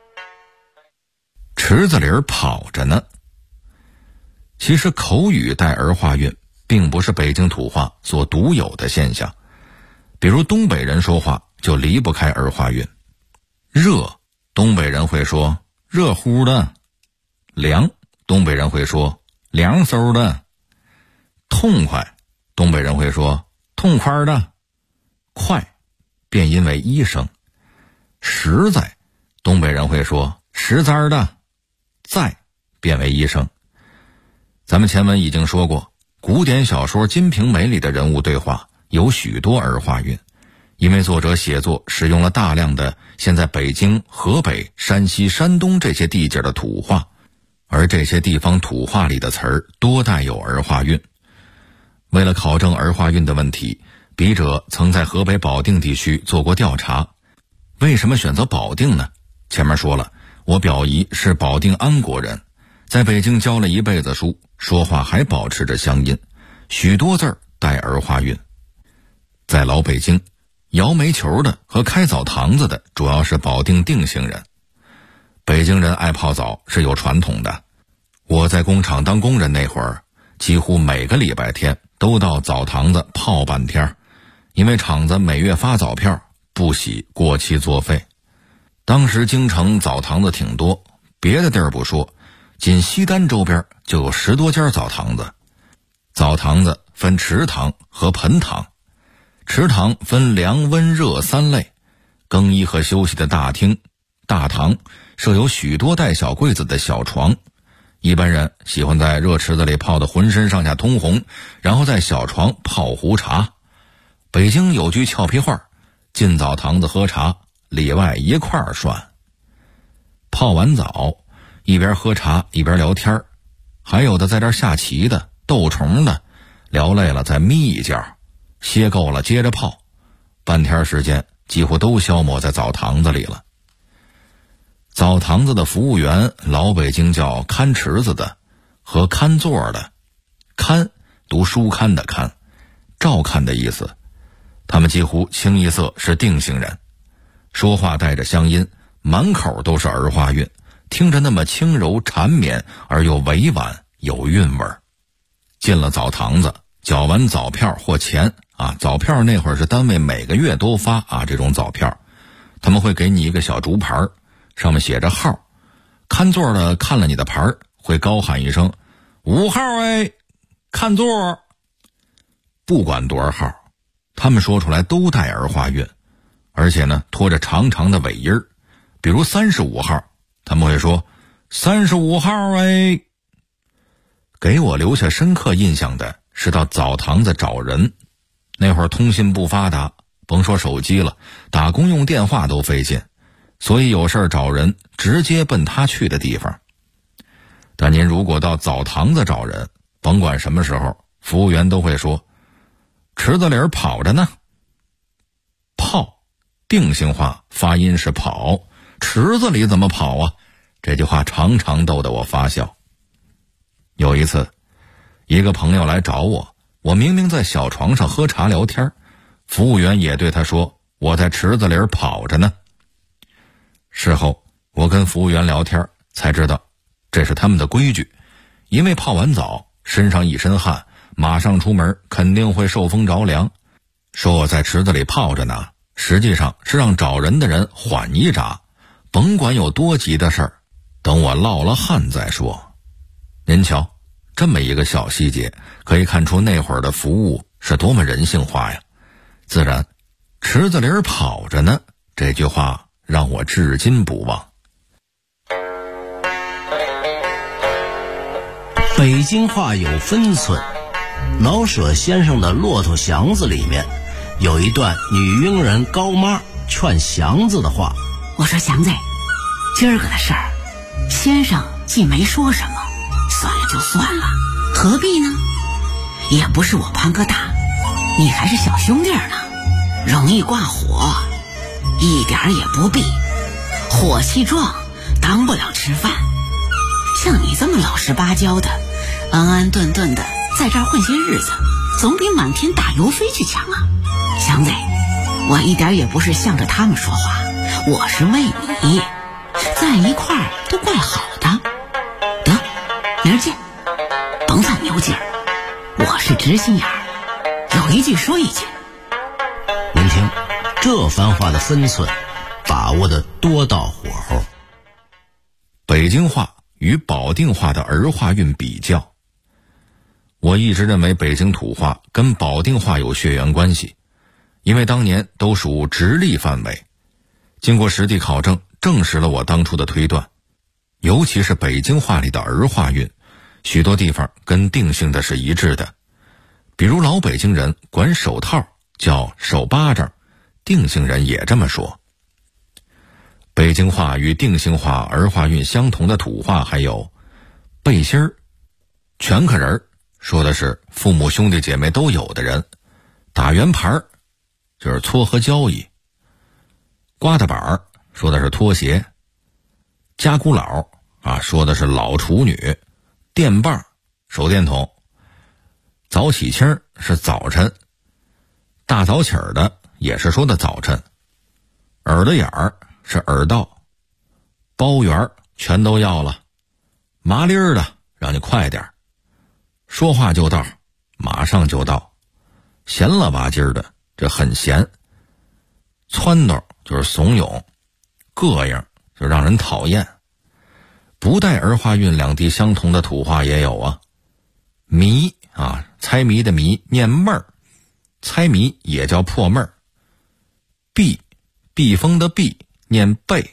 池子里跑着呢。其实口语带儿化韵并不是北京土话所独有的现象，比如东北人说话就离不开儿化韵。热，东北人会说热乎的；凉，东北人会说凉飕的；痛快，东北人会说痛快的；快，变音为一声；实在，东北人会说实在的；在，变为一声。咱们前文已经说过，古典小说《金瓶梅》里的人物对话有许多儿化韵，因为作者写作使用了大量的现在北京、河北、山西、山东这些地界的土话，而这些地方土话里的词儿多带有儿化韵。为了考证儿化韵的问题，笔者曾在河北保定地区做过调查。为什么选择保定呢？前面说了，我表姨是保定安国人，在北京教了一辈子书，说话还保持着乡音，许多字儿带儿化韵。在老北京，摇煤球的和开澡堂子的主要是保定定兴人。北京人爱泡澡是有传统的，我在工厂当工人那会儿，几乎每个礼拜天都到澡堂子泡半天，因为厂子每月发澡票，不喜过期作废。当时京城澡堂子挺多，别的地儿不说，仅西单周边就有10多家澡堂子。澡堂子分池塘和盆塘，池塘分凉温热3类，更衣和休息的大厅、大堂设有许多带小柜子的小床，一般人喜欢在热池子里泡得浑身上下通红，然后在小床泡壶茶。北京有句俏皮话，进澡堂子喝茶，里外一块儿涮。泡完澡一边喝茶一边聊天，还有的在这儿下棋的、斗虫的，聊累了再眯一觉，歇够了接着泡，半天时间几乎都消磨在澡堂子里了。澡堂子的服务员，老北京叫看池子的和看座的。看读书刊的看，照看的意思。他们几乎清一色是定兴人，说话带着乡音，满口都是儿化韵，听着那么轻柔缠绵而又委婉有韵味儿。进了澡堂子，缴完澡票或钱啊，澡票那会儿是单位每个月都发啊，这种澡票他们会给你一个小竹牌，上面写着号，看座的看了你的牌会高喊一声5号哎，看座。不管多少号，他们说出来都带儿化韵，而且呢拖着长长的尾音儿，比如35号，他们会说35号哎。给我留下深刻印象的是到澡堂子找人，那会儿通信不发达，甭说手机了，打公用电话都费劲，所以有事儿找人直接奔他去的地方。但您如果到澡堂子找人，甭管什么时候，服务员都会说池子里跑着呢。泡定兴话发音是跑，池子里怎么跑啊？这句话常常逗得我发笑。有一次一个朋友来找我，我明明在小床上喝茶聊天，服务员也对他说我在池子里跑着呢。事后我跟服务员聊天才知道，这是他们的规矩，因为泡完澡身上一身汗，马上出门肯定会受风着凉，说我在池子里泡着呢，实际上是让找人的人缓一闸，甭管有多急的事儿，等我落了汗再说。您瞧，这么一个小细节可以看出那会儿的服务是多么人性化呀。自然池子里跑着呢，这句话让我至今不忘。 北京话有分寸，老舍先生的《骆驼祥子》里面有一段女佣人高妈劝祥子的话。 我说祥子，今儿个的事儿，先生既没说什么，算了就算了，何必呢？也不是我潘哥大，你还是小兄弟呢，容易挂火，一点也不必。火气壮，当不了吃饭。像你这么老实巴交的，安安顿顿的在这儿混些日子，总比满天打油飞去强啊。祥子，我一点也不是向着他们说话，我是为你，在一块儿都怪好的。 明儿见，甭犯牛劲儿，我是直心眼儿，有一句说一句。 您听，这番话的分寸把握的多到火候。 北京话与保定话的儿化韵比较，我一直认为北京土话跟保定话有血缘关系，因为当年都属直隶范围。经过实地考证，证实了我当初的推断。尤其是北京话里的儿化韵，许多地方跟定性的是一致的。比如老北京人管手套叫手巴掌，定性人也这么说。北京话与定性话儿化韵相同的土话还有背心儿、全客人，说的是父母兄弟姐妹都有的人；打圆盘就是撮合交易；刮大板说的是拖鞋；家姑老说的是老处女；电棒手电筒；早起清是早晨；大早起的也是说的早晨；耳朵眼儿是耳道；包圆全都要了；麻利儿的让你快点；说话就到，马上就到；闲了吧唧的这很闲；撺掇就是怂恿；膈应就让人讨厌。不带儿化韵两地相同的土话也有啊。迷猜谜的谜念闷儿，猜谜也叫破闷儿。避风的避念背。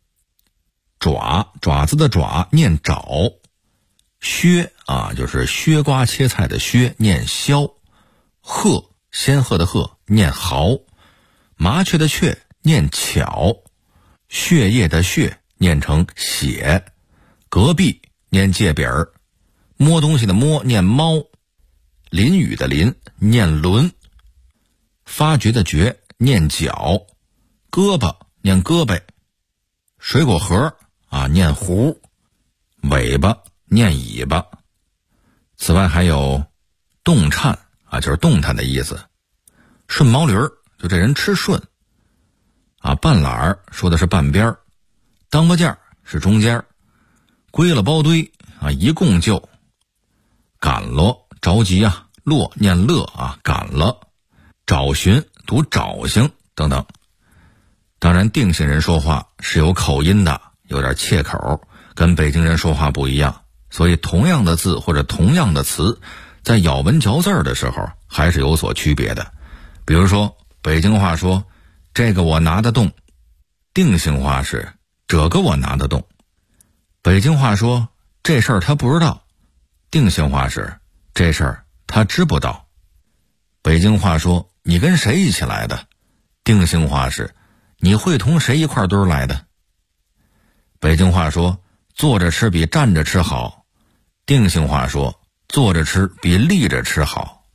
爪子的爪念爪。削就是削瓜切菜的削念削。鹤仙鹤的鹤念毫。麻雀的雀念巧。血液的血念成血。隔壁念界饼儿。摸东西的摸念猫。淋雨的淋念轮。发掘的掘念角。胳膊念胳膊。水果核念壶。尾巴念尾巴。此外还有动颤就是动弹的意思。顺毛驴就这人吃顺。半拉儿说的是半边儿。当巴件是中间。归了包堆一共就。赶了着急落念乐赶了。找寻读找行等等。当然定性人说话是有口音的，有点切口，跟北京人说话不一样，所以同样的字或者同样的词，在咬文嚼字的时候还是有所区别的。比如说北京话说这个我拿得动，定性话是这个我拿得动。北京话说这事儿他不知道，定性话是这事儿他知不道。北京话说你跟谁一起来的，定性话是你会同谁一块堆儿来的。北京话说坐着吃比站着吃好，定性话说坐着吃比立着吃好。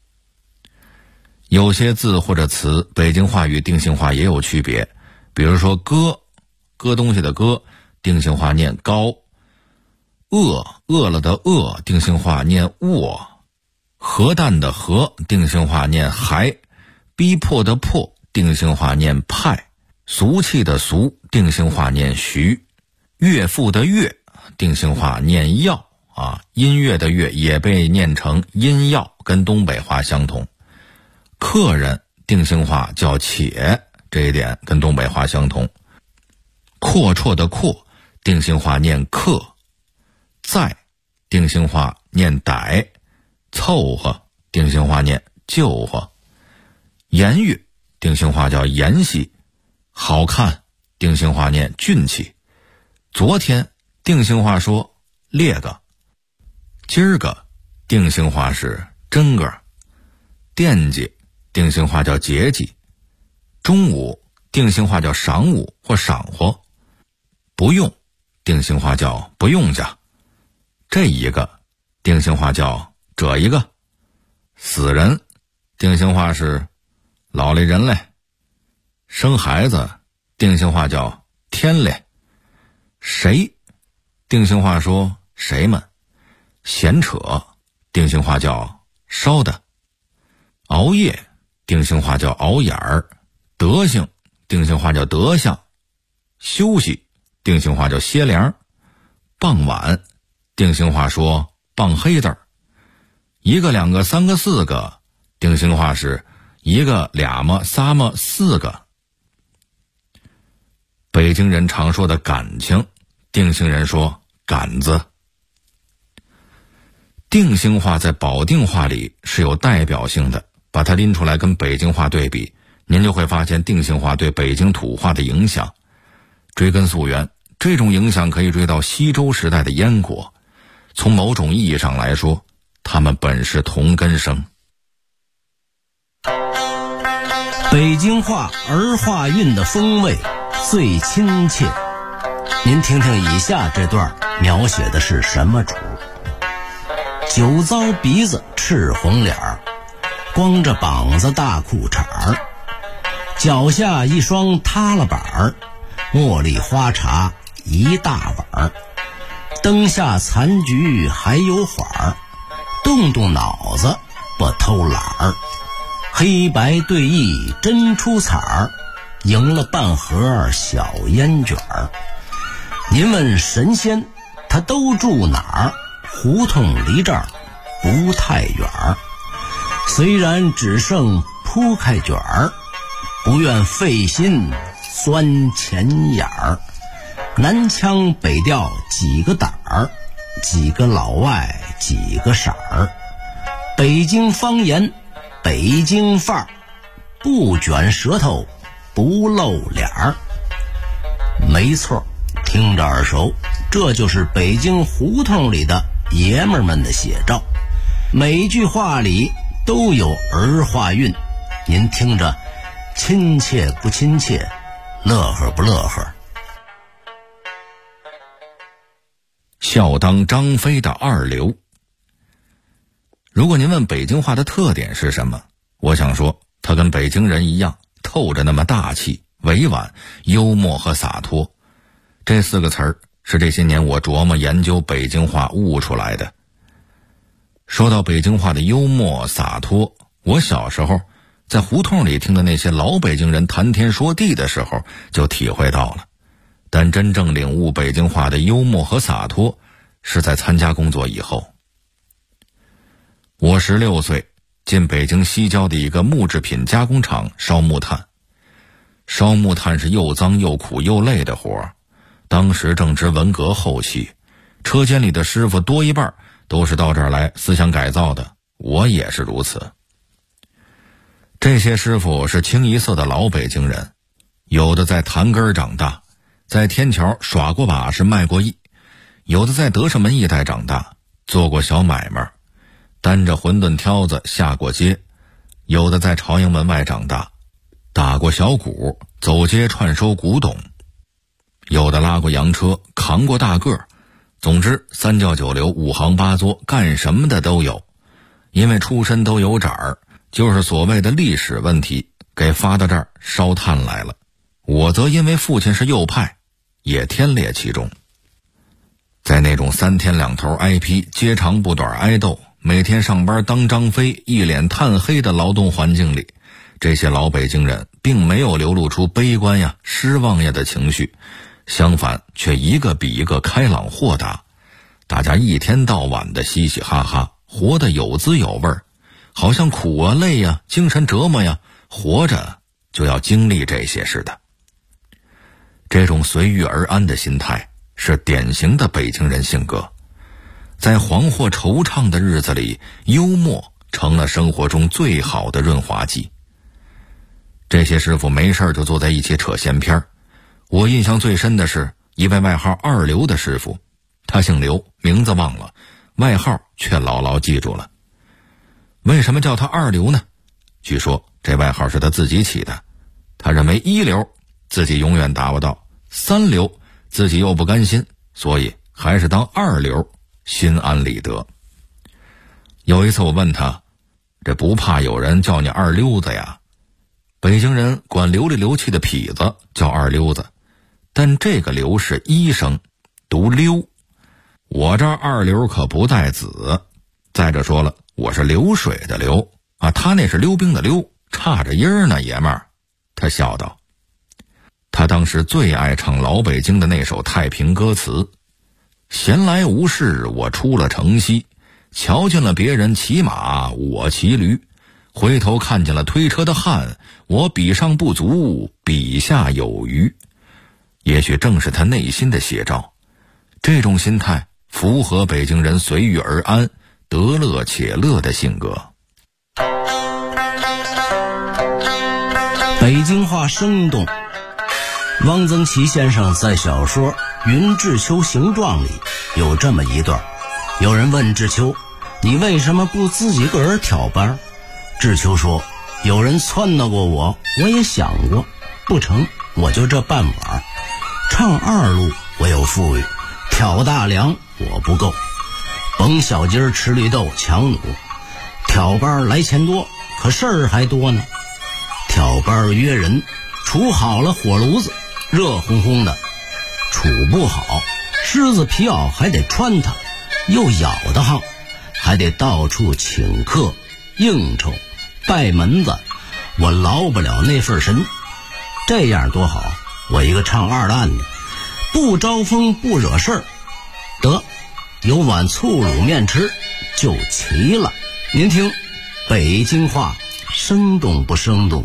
有些字或者词北京话与定性话也有区别，比如说割东西的割，定性话念高；饿了的饿，定性话念卧；核弹的核，定性话念还；逼迫的迫，定性话念派；俗气的俗，定性话念徐；岳父的岳，定性话念要音乐的乐也被念成音要，跟东北话相同。客人定性话叫且，这一点跟东北话相同。阔绰的阔，定性话念客；在定性话念歹；凑合定性话念就合；言语定性话叫言戏；好看定性话念俊气；昨天定性话说烈个；今儿个定性话是真个；惦记定性话叫节气；中午定性话叫晌午或晌活；不用定性话叫不用家；这一个定性话叫这一个；死人定性话是老里人嘞；生孩子定性话叫天嘞；谁定性话说谁们；闲扯定性话叫烧的；熬夜定性话叫熬眼儿；德行定性话叫德相；休息定性话叫歇凉；傍晚定兴话说棒黑字儿，一个两个三个四个，定兴话是一个俩么仨么四个。北京人常说的感情，定兴人说杆子。定兴话在保定话里是有代表性的，把它拎出来跟北京话对比，您就会发现定兴话对北京土话的影响。追根溯源，这种影响可以追到西周时代的燕国，从某种意义上来说，他们本是同根生。 北京话儿化韵的风味最亲切，您听听以下这段描写的是什么主？酒糟鼻子赤红脸儿，光着膀子大裤衩儿，脚下一双塌了板儿，茉莉花茶一大碗儿，灯下残局还有缓儿，动动脑子不偷懒儿，黑白对弈真出彩儿，赢了半盒小烟卷儿。您问神仙他都住哪儿？胡同离这儿不太远儿，虽然只剩铺开卷儿，不愿费心钻钱眼儿。南腔北调几个胆儿，几个老外几个色儿，北京方言北京范儿，不卷舌头不露脸儿。没错，听着耳熟，这就是北京胡同里的爷们儿们的写照，每一句话里都有儿化韵，您听着亲切不亲切，乐呵不乐呵？ 笑当张飞的二流。如果您问北京话的特点是什么，我想说它跟北京人一样，透着那么大气、委婉、幽默和洒脱。这四个词儿是这些年我琢磨研究北京话悟出来的。说到北京话的幽默洒脱，我小时候在胡同里听的那些老北京人谈天说地的时候就体会到了，但真正领悟北京话的幽默和洒脱是在参加工作以后。我16岁进北京西郊的一个木制品加工厂烧木炭。烧木炭是又脏又苦又累的活儿，当时正值文革后期，车间里的师傅多一半都是到这儿来思想改造的，我也是如此。这些师傅是清一色的老北京人，有的在坛根长大，在天桥耍过把式卖过艺，有的在德胜门一带长大，做过小买卖，担着馄饨挑子下过街，有的在朝阳门外长大，打过小鼓，走街串收古董，有的拉过洋车，扛过大个儿，总之三教九流五行八作，干什么的都有。因为出身都有盏儿，就是所谓的历史问题，给发到这儿烧炭来了。我则因为父亲是右派，也天列其中。在那种3天2头挨批，接长不短挨斗，每天上班当张飞，一脸炭黑的劳动环境里，这些老北京人并没有流露出悲观呀、失望呀的情绪，相反却一个比一个开朗豁达。大家一天到晚的嘻嘻哈哈，活得有滋有味儿，好像苦啊累呀、精神折磨呀，活着就要经历这些似的。这种随遇而安的心态是典型的北京人性格。在惶惑惆怅的日子里，幽默成了生活中最好的润滑剂。这些师傅没事就坐在一起扯闲篇。我印象最深的是一位外号二流的师傅，他姓刘，名字忘了，外号却牢牢记住了。为什么叫他二流呢？据说这外号是他自己起的。他认为一流自己永远达不到，3流自己又不甘心，所以还是当2流心安理得。有一次我问他，这不怕有人叫你二溜子呀？北京人管流里流气的痞子叫二溜子，但这个流是医生，读溜。我这二流可不带子，再者说了，我是流水的流啊，他那是溜冰的溜，差着音儿呢，爷们儿。他笑道。他当时最爱唱老北京的那首太平歌词： 闲来无事，我出了城西，瞧见了别人骑马，我骑驴，回头看见了推车的汉，我比上不足，比下有余。也许正是他内心的写照，这种心态符合北京人随遇而安、得乐且乐的性格。 北京话生动。汪曾祺先生在小说《云志秋形状》里有这么一段，有人问志秋，你为什么不自己个儿挑班？志秋说，有人撺掇过我，我也想过，不成，我就这半碗。唱二路我有富裕，挑大梁我不够，甭小鸡儿吃绿豆抢弩，挑班来钱多，可事儿还多呢。挑班约人，处好了火炉子，热烘烘的；处不好，狮子皮袄还得穿它，又咬得慌，还得到处请客应酬拜门子，我劳不了那份神。这样多好，我一个唱二烂的，不招风不惹事儿，得有碗醋卤面吃就齐了。您听北京话生动不生动？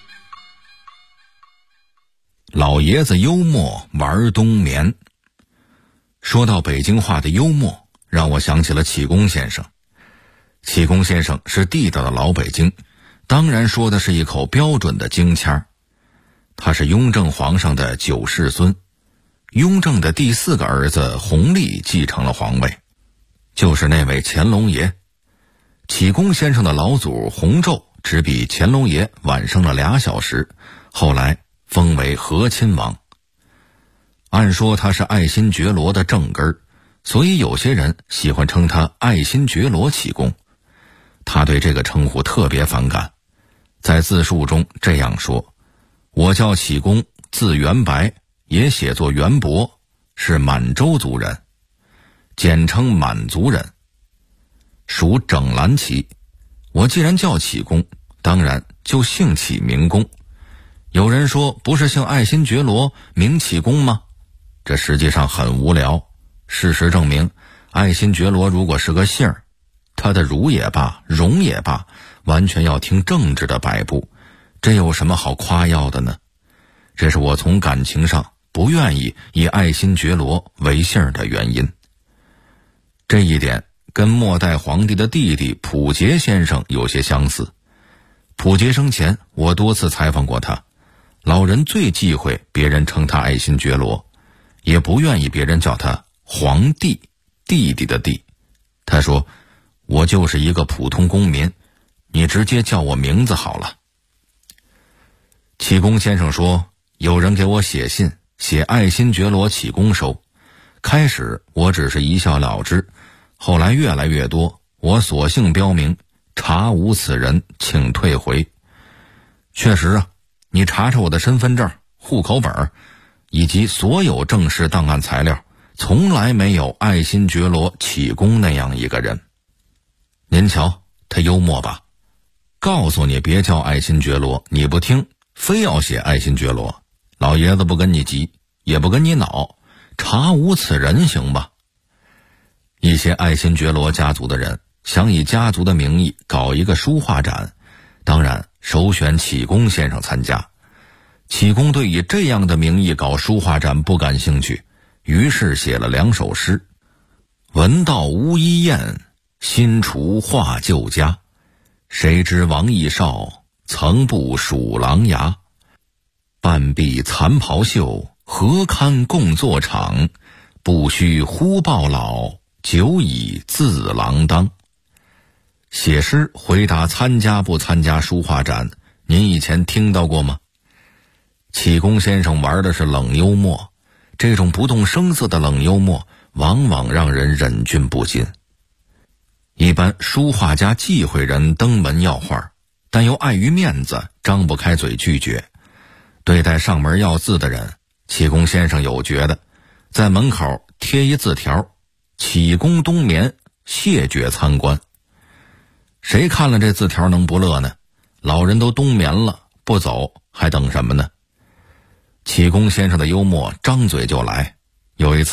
老爷子幽默玩冬眠。说到北京话的幽默，让我想起了启功先生。启功先生是地道的老北京，当然说的是一口标准的京腔儿。他是雍正皇上的9世孙，雍正的第4个儿子弘历继承了皇位，就是那位乾隆爷。启功先生的老祖弘昼只比乾隆爷晚生了2小时，后来封为和亲王。按说他是爱新觉罗的正根儿，所以有些人喜欢称他爱新觉罗启功。他对这个称呼特别反感，在自述中这样说，我叫启功，字元白，也写作元伯，是满洲族人，简称满族人，属整蓝旗。我既然叫启功，当然就姓启名功。有人说，不是姓爱新觉罗名启功吗？这实际上很无聊。事实证明，爱新觉罗如果是个姓儿，他的儒也罢，荣也罢，完全要听政治的摆布，这有什么好夸耀的呢？这是我从感情上不愿意以爱新觉罗为姓的原因。这一点跟末代皇帝的弟弟溥杰先生有些相似。溥杰生前，我多次采访过他，老人最忌讳别人称他爱新觉罗，也不愿意别人叫他皇帝，弟弟的弟。他说，我就是一个普通公民，你直接叫我名字好了。启功先生说，有人给我写信，写爱新觉罗启功收。开始我只是一笑了之，后来越来越多，我索性标明查无此人，请退回。确实啊，你查查我的身份证、户口本以及所有正式档案材料，从来没有爱新觉罗启功那样一个人。您瞧，他幽默吧？告诉你别叫爱新觉罗，你不听，非要写爱新觉罗。老爷子不跟你急，也不跟你恼，查无此人行吧？一些爱新觉罗家族的人想以家族的名义搞一个书画展，当然首选启功先生参加。启功对以这样的名义搞书画展不感兴趣，于是写了2首诗：闻道无一雁，新除画旧家。谁知王义少，曾不属狼牙。半壁残袍袖，何堪共作场？不须忽报老，久已自郎当。写诗回答参加不参加书画展，您以前听到过吗？启功先生玩的是冷幽默，这种不动声色的冷幽默往往让人忍俊不禁。一般书画家忌讳人登门要画，但又碍于面子张不开嘴拒绝。对待上门要字的人，启功先生有觉得，在门口贴一字条：启功冬眠，谢绝参观。谁看了这字条能不乐呢？老人都冬眠了，不走还等什么呢？启功先生的幽默张嘴就来。有一次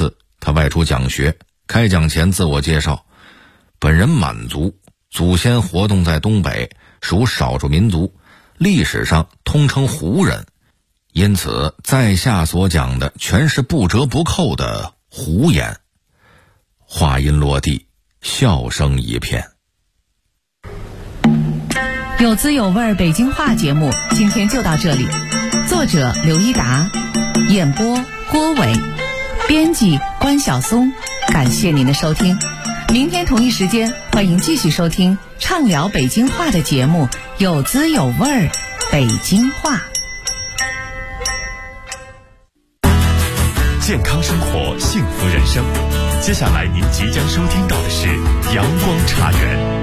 他外出讲学，开讲前自我介绍，本人满族，祖先活动在东北，属少数民族，历史上通称胡人，因此在下所讲的全是不折不扣的胡言。话音落地，笑声一片。 有滋有味北京话节目今天就到这里，作者刘一达，演播郭伟，编辑关晓松，感谢您的收听。明天同一时间，欢迎继续收听畅聊北京话的节目，有滋有味北京话。 健康生活，幸福人生。接下来您即将收听到的是阳光茶园。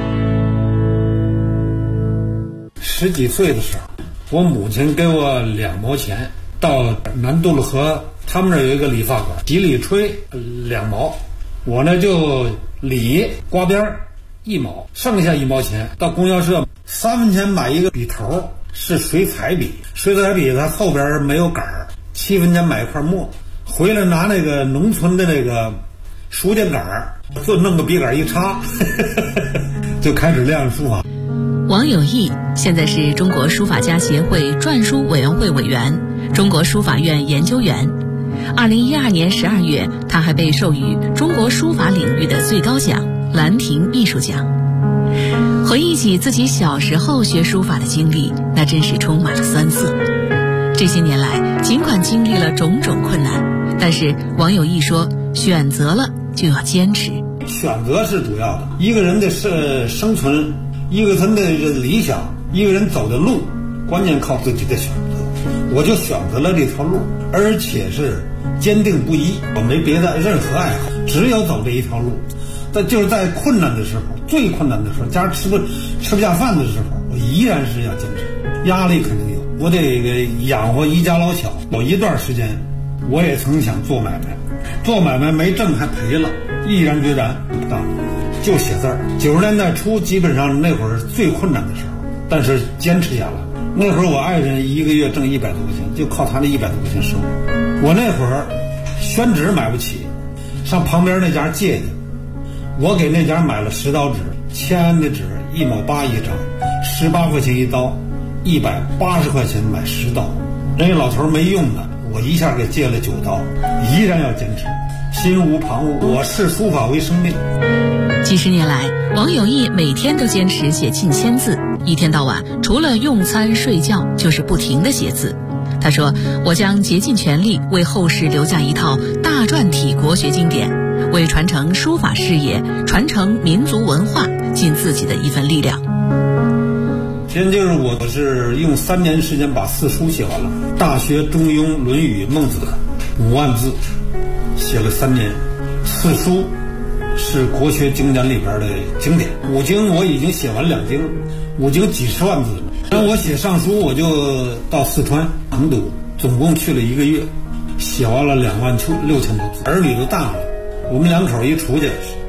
10几岁的时候，我母亲给我2毛钱，到南渡路河，他们那有一个理发馆，洗理吹2毛，我呢就理刮边1毛，剩下1毛钱到供销社3分钱买一个笔头，是水彩笔，水彩笔它后边没有杆儿，7分钱买一块墨，回来拿那个农村的那个书架杆儿，就弄个笔杆一插就开始练书法。 王有义现在是中国书法家协会篆书委员会委员，中国书法院研究员。2012年12月，他还被授予中国书法领域的最高奖兰亭秘书奖。回忆起自己小时候学书法的经历，那真是充满了酸涩。这些年来，尽管经历了种种困难，但是王有义说，选择了就要坚持。 选择是主要的，一个人的生存，一个人的理想，一个人走的路，关键靠自己的选择。我就选择了这条路，而且是坚定不移，我没别的任何爱好，只有走这一条路。但就是在困难的时候，最困难的时候，家吃不下饭的时候，我依然是要坚持。压力肯定有，我得养活一家老小。有一段时间，我也曾想做买卖，做买卖没挣还赔了，毅然决然不干，就写字儿。90年代初，基本上那会儿最困难的时候，但是坚持下来。那会儿我爱人一个月挣100多块钱，就靠他那100多块钱收入。我那会儿宣纸买不起，上旁边那家借去，我给那家买了10刀纸，签的纸1毛8一张，18块钱一刀，180块钱买10刀。人家老头没用的，我一下给借了9刀，依然要坚持，心无旁骛。我视书法为生命。 几十年来，王有义每天都坚持写近1000字，一天到晚除了用餐睡觉就是不停地写字。他说，我将竭尽全力为后世留下一套大篆体国学经典，为传承书法事业，传承民族文化尽自己的一份力量。 现在就是我是用3年时间把4书写完了，《大学》《中庸》《论语》《孟子》5万字，写了3年。4书是国学经典里边的经典，5经我已经写完2经，5经几十万字。然后我写上书，我就到四川成都，总共去了1个月，写完了26000多字。儿女都大了，我们2口一出去